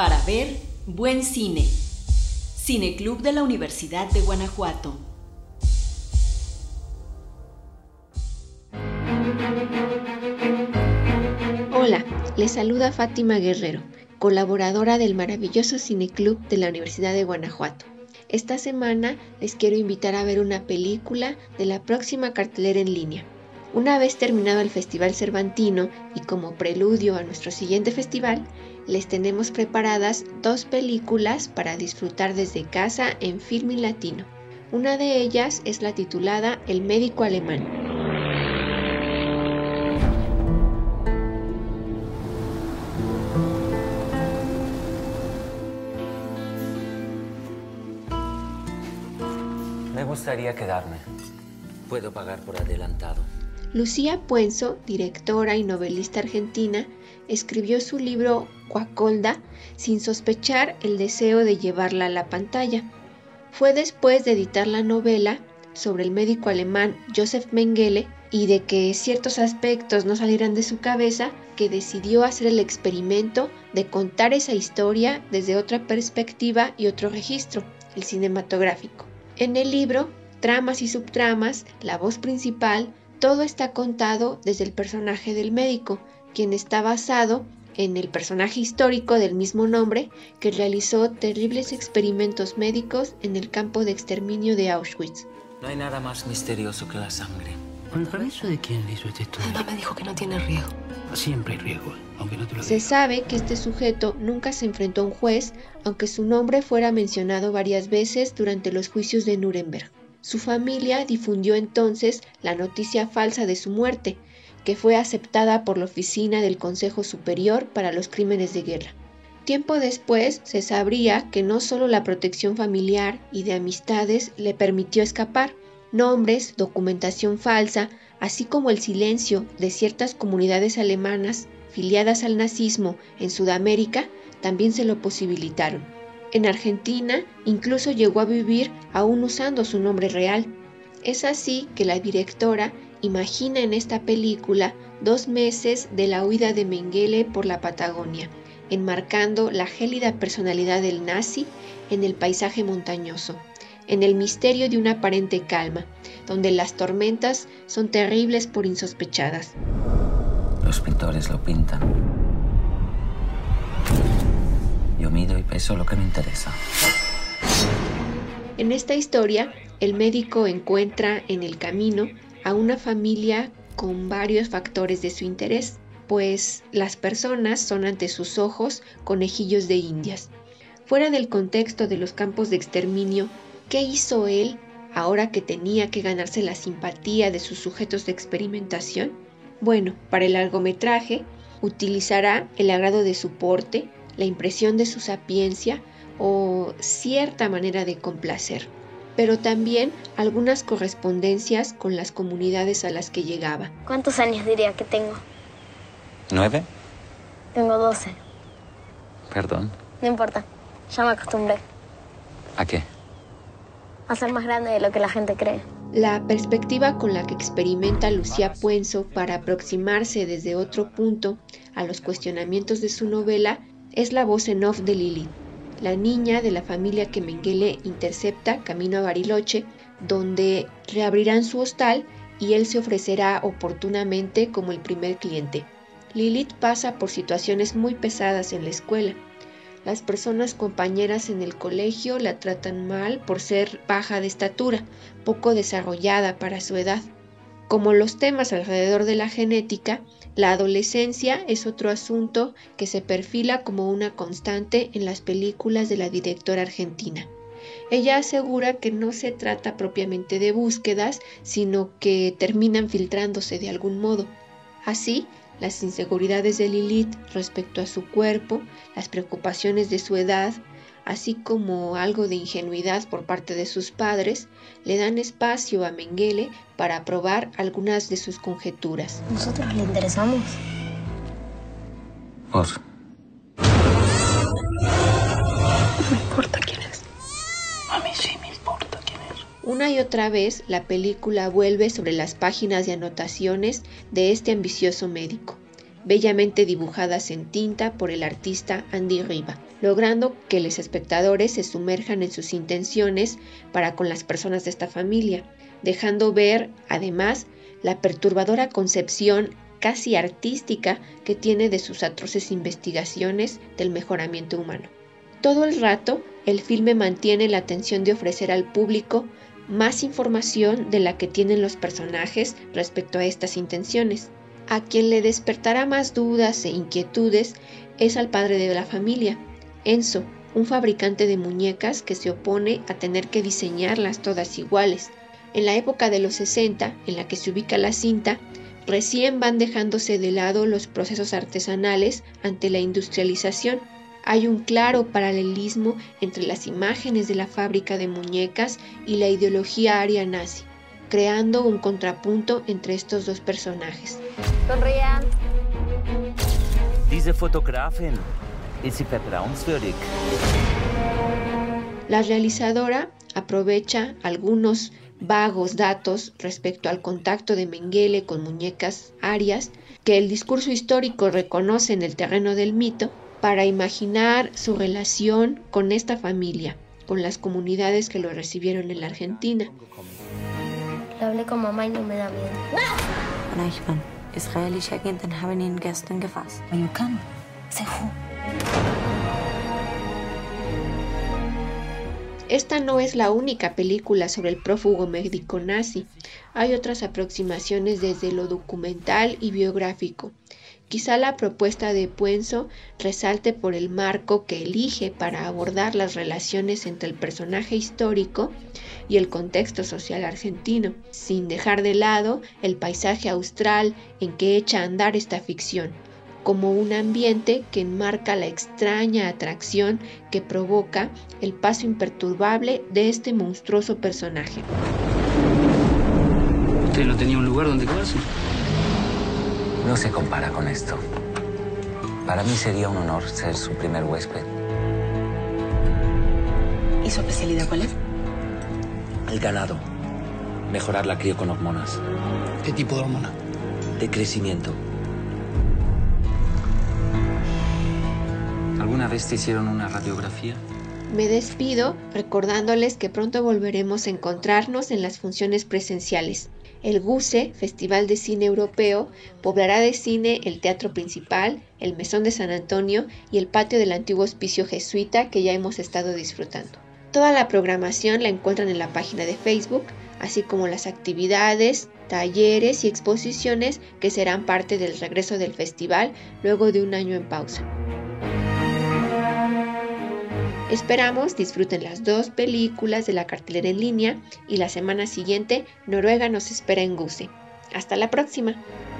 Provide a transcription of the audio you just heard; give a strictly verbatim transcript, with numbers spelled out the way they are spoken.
Para ver buen cine. Cineclub de la Universidad de Guanajuato. Hola, les saluda Fátima Guerrero, colaboradora del maravilloso Cineclub de la Universidad de Guanajuato. Esta semana les quiero invitar a ver una película de la próxima cartelera en línea. Una vez terminado el Festival Cervantino y como preludio a nuestro siguiente festival, les tenemos preparadas dos películas para disfrutar desde casa en Filmin Latino. Una de ellas es la titulada El médico alemán. Me gustaría quedarme. Puedo pagar por adelantado. Lucía Puenzo, directora y novelista argentina, escribió su libro Guacolda sin sospechar el deseo de llevarla a la pantalla. Fue después de editar la novela sobre el médico alemán Joseph Mengele y de que ciertos aspectos no salieran de su cabeza que decidió hacer el experimento de contar esa historia desde otra perspectiva y otro registro, el cinematográfico. En el libro, tramas y subtramas, la voz principal, todo está contado desde el personaje del médico, quien está basado en el personaje histórico del mismo nombre que realizó terribles experimentos médicos en el campo de exterminio de Auschwitz. No hay nada más misterioso que la sangre. ¿Con permiso de quién hizo este estudio? Mamá me dijo que no tiene riesgo. Siempre hay riesgo, aunque no te lo diga. Se sabe que este sujeto nunca se enfrentó a un juez, aunque su nombre fuera mencionado varias veces durante los juicios de Nuremberg. Su familia difundió entonces la noticia falsa de su muerte, que fue aceptada por la Oficina del Consejo Superior para los Crímenes de Guerra. Tiempo después se sabría que no solo la protección familiar y de amistades le permitió escapar, nombres, documentación falsa, así como el silencio de ciertas comunidades alemanas filiadas al nazismo en Sudamérica también se lo posibilitaron. En Argentina incluso llegó a vivir aún usando su nombre real. Es así que la directora imagina en esta película dos meses de la huida de Mengele por la Patagonia, enmarcando la gélida personalidad del nazi en el paisaje montañoso, en el misterio de una aparente calma, donde las tormentas son terribles por insospechadas. Los pintores lo pintan. Yo mido y peso lo que me interesa. En esta historia, el médico encuentra en el camino a una familia con varios factores de su interés, pues las personas son ante sus ojos conejillos de indias. Fuera del contexto de los campos de exterminio, ¿qué hizo él ahora que tenía que ganarse la simpatía de sus sujetos de experimentación? Bueno, para el largometraje utilizará el agrado de su porte, la impresión de su sapiencia o cierta manera de complacer, pero también algunas correspondencias con las comunidades a las que llegaba. ¿Cuántos años diría que tengo? ¿Nueve? Tengo doce. Perdón. No importa, ya me acostumbré. ¿A qué? A ser más grande de lo que la gente cree. La perspectiva con la que experimenta Lucía Puenzo para aproximarse desde otro punto a los cuestionamientos de su novela es la voz en off de Lilith, la niña de la familia que Mengele intercepta camino a Bariloche, donde reabrirán su hostal y él se ofrecerá oportunamente como el primer cliente. Lilith pasa por situaciones muy pesadas en la escuela. Las personas compañeras en el colegio la tratan mal por ser baja de estatura, poco desarrollada para su edad. Como los temas alrededor de la genética, la adolescencia es otro asunto que se perfila como una constante en las películas de la directora argentina. Ella asegura que no se trata propiamente de búsquedas, sino que terminan filtrándose de algún modo. Así, las inseguridades de Lilith respecto a su cuerpo, las preocupaciones de su edad, así como algo de ingenuidad por parte de sus padres, le dan espacio a Mengele para probar algunas de sus conjeturas. ¿Nosotros le interesamos? Vos. No me importa quién es. A mí sí me importa quién es. Una y otra vez, la película vuelve sobre las páginas de anotaciones de este ambicioso médico. bellamente dibujadas en tinta por el artista Andy Riba, logrando que los espectadores se sumerjan en sus intenciones para con las personas de esta familia, dejando ver, además, la perturbadora concepción casi artística que tiene de sus atroces investigaciones del mejoramiento humano. Todo el rato, el filme mantiene la atención de ofrecer al público más información de la que tienen los personajes respecto a estas intenciones. A quien le despertará más dudas e inquietudes es al padre de la familia, Enzo, un fabricante de muñecas que se opone a tener que diseñarlas todas iguales. En la época de los sesenta, en la que se ubica la cinta, recién van dejándose de lado los procesos artesanales ante la industrialización. Hay un claro paralelismo entre las imágenes de la fábrica de muñecas y la ideología aria nazi, creando un contrapunto entre estos dos personajes. Sonrían. Diese Fotografin, ist sie vertrauenswürdig? La realizadora aprovecha algunos vagos datos respecto al contacto de Mengele con muñecas arias que el discurso histórico reconoce en el terreno del mito para imaginar su relación con esta familia, con las comunidades que lo recibieron en la Argentina. Le hablé con mamá y no me da miedo. Reichmann, israelische Agenten haben ihn gestern gefasst. You can. Say who? Esta no es la única película sobre el prófugo médico nazi. Hay otras aproximaciones desde lo documental y biográfico. Quizá la propuesta de Puenzo resalte por el marco que elige para abordar las relaciones entre el personaje histórico y el contexto social argentino, sin dejar de lado el paisaje austral en que echa a andar esta ficción, como un ambiente que enmarca la extraña atracción que provoca el paso imperturbable de este monstruoso personaje. ¿Usted no tenía un lugar donde quedarse? No se compara con esto. Para mí sería un honor ser su primer huésped. ¿Y su especialidad cuál es? El ganado. Mejorar la cría con hormonas. ¿Qué tipo de hormona? De crecimiento. ¿Alguna vez te hicieron una radiografía? Me despido recordándoles que pronto volveremos a encontrarnos en las funciones presenciales. El GUCE, Festival de Cine Europeo, poblará de cine el Teatro Principal, el Mesón de San Antonio y el patio del antiguo hospicio jesuita que ya hemos estado disfrutando. Toda la programación la encuentran en la página de Facebook, así como las actividades, talleres y exposiciones que serán parte del regreso del festival luego de un año en pausa. Esperamos disfruten las dos películas de la cartelera en línea y la semana siguiente Noruega nos espera en GUCE. Hasta la próxima.